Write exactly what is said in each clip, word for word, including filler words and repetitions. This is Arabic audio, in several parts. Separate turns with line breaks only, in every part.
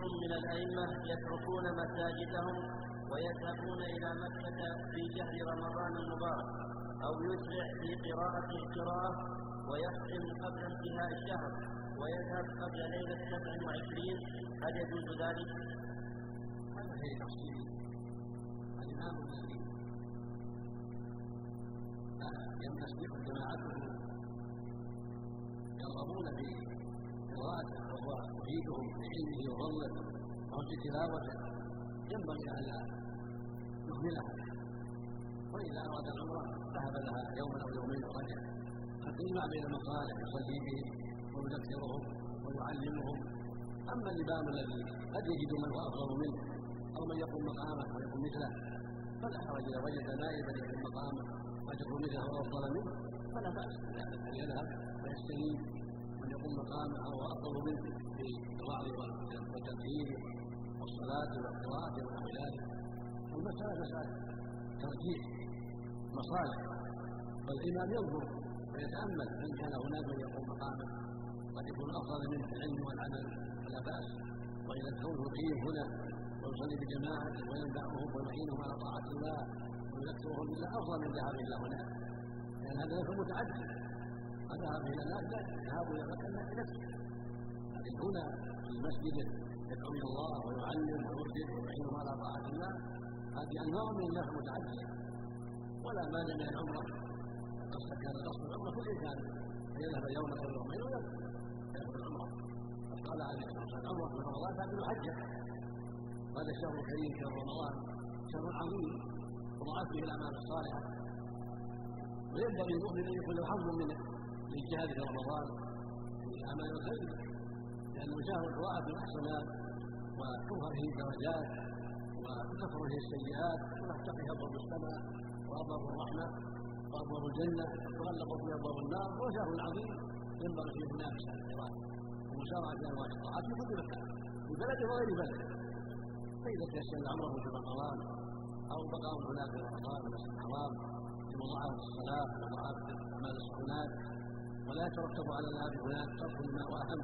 من الأئمة يتركون مساجدهم ويذهبون إلى مكة في شهر رمضان المبارك، أو يسرع في قراءة القراءة ويختم قبل انتهاء الشهر ويذهب قبل ليلة سبع وعشرين، هل يجوز ذلك؟
هذا شيء تفصيلي. الإمام الذي يستسبق جماعته يرغبون في قراءته وهو يفيدهم بعلمه وفضله وحسن تلاوته ينبغي الا يهملها، واذا اراد العمره ذهب لها يوما او يومين ورجع، قد يجمع بين المصالح يصلي بهم ويذكرهم ويعلمهم. اما الامام الذي قد يجد من هو افضل منه او من يقوم مقامه ويقوم مثله فلا حرج اذا وجد نائبا يقوم مقامه قد يكون مثله وافضل منه فلا باس ان يذهب ويستجيب من يقوم مقامه او افضل منه في الوعظ والتذكير والصلاه والقراءه ونحو ذلك. المساله مساله ترجيح مصالح، والامام ينظر ويتامل ان كان هناك من يقوم مقامه قد يكون افضل منه في العلم والعمل فلا باس، واذا كونه يقيم هنا ويصلي بجماعه وينفعهم ويعينهم على طاعه الله ويذكرهم بالله افضل من ذهاب الى هناك، لان هذا يكون متعدد. الذهاب الى هناك لا يذهب الى مكه لا بنفسه، لكن هنا في المسجد يدعو الى الله ويعلم ويرشد ويعينهم على طاعه الله، هذه انواع من الناس متعدده. ولا مانع من العمره، قد كان قصد العمره كل انسان ان يذهب يوما او يومين ويذهب العمره. قد قال عليه الصلاه والسلام العمره في رمضان تعمل حجه. هذا الشهر الكريم شهر رمضان شهر عظيم وضاعت فيه الاعمال الصالحه، وينبغي المؤمن ان يكون له حظ من الاجتهاد في رمضان في الاعمال الخير، لانه شهر تضاعف الاحسنات وتظهر فيه الدرجات وتكفر فيه السيئات وتفتح فيه ابواب السماء وابواب الرحمه وابواب الجنه وتغلق فيه ابواب النار. هو شهر عظيم ينبغي فيه منافسه الخيرات ومسارعه انواع الطاعات في كل مكان في بلد وغير بلد. فاذا تيسر العمره في رمضان او بقى هناك في رمضان في المسجد الحرام لمضاعفه الصلاه ومضاعفه اعمال الصالحات ولا يترتب على الذهاب هناك ترك ما هو اهم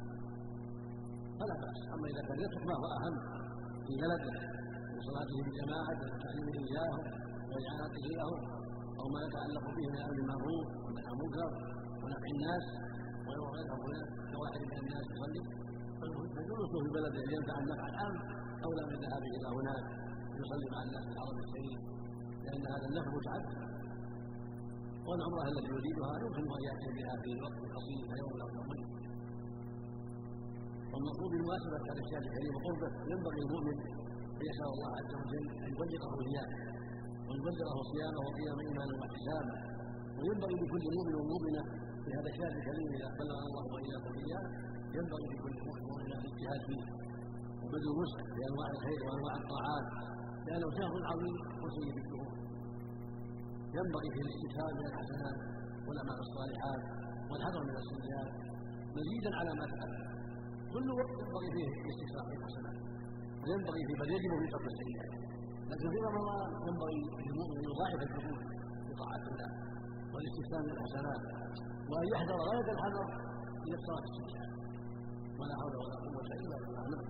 فلا باس. اما اذا كان يترك ما هو اهم في بلده من صلاته بجماعه وتعليمه اياهم واعانته لهم او ما يتعلق به من امر المعروف والنهي عن المنكر ونفع الناس ويذهب هناك كواحد من الناس يصلي، فجلوسه في بلده لينفع النفع العام اولى من ذهابه الى هناك يصلي مع الناس في الحرم الشريف، لان هذا النفع متعدد. والعمره التي يريدها يمكن ان ياتي بها في وقت قصير كيوم او يومين. والمقصود بمناسبه هذا الشهر الكريم وقربه ينبغي المؤمن ان يسال الله عز وجل ان يبلغه اياه ويبلغه صيامه وقيام ايمانه واحتسابه، وينبغي لكل مؤمن ومؤمنه في هذا الشهر الكريم اذا بلغ الله واياكم اياه ينبغي لكل مؤمن ومؤمنه الاجتهاد فيه وبذل الوسع في انواع الخير وانواع الطاعات، لانه شهر عظيم وسيد الشهور ينبغي فيه الاستكثار من الحسنات والاعمال الصالحات والحذر من السيئات مزيدا على ما تقدم. كل وقت ينبغي فيه الاستكثار من الحسنات وينبغي فيه بل يجب في ترك السيئات، لكن في رمضان ينبغي للمؤمن ان يضاعف الجهود في طاعه الله والاستكثار من الحسنات وان يحذر غايه الحذر من اقتراف السيئات. ولا حول ولا قوه الا بالله.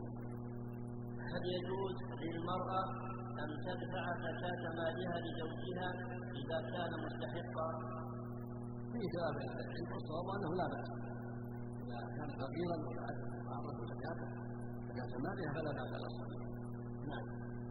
هل يجوز للمرأة أن تدفع زكاة مالها لزوجها إذا كان مستحقا؟
في كلام أهل العلم والصواب أنه لا بأس إذا كان فقيرا وأعطته زكاته زكاة مالها فلا بأس على الصحيح. نعم.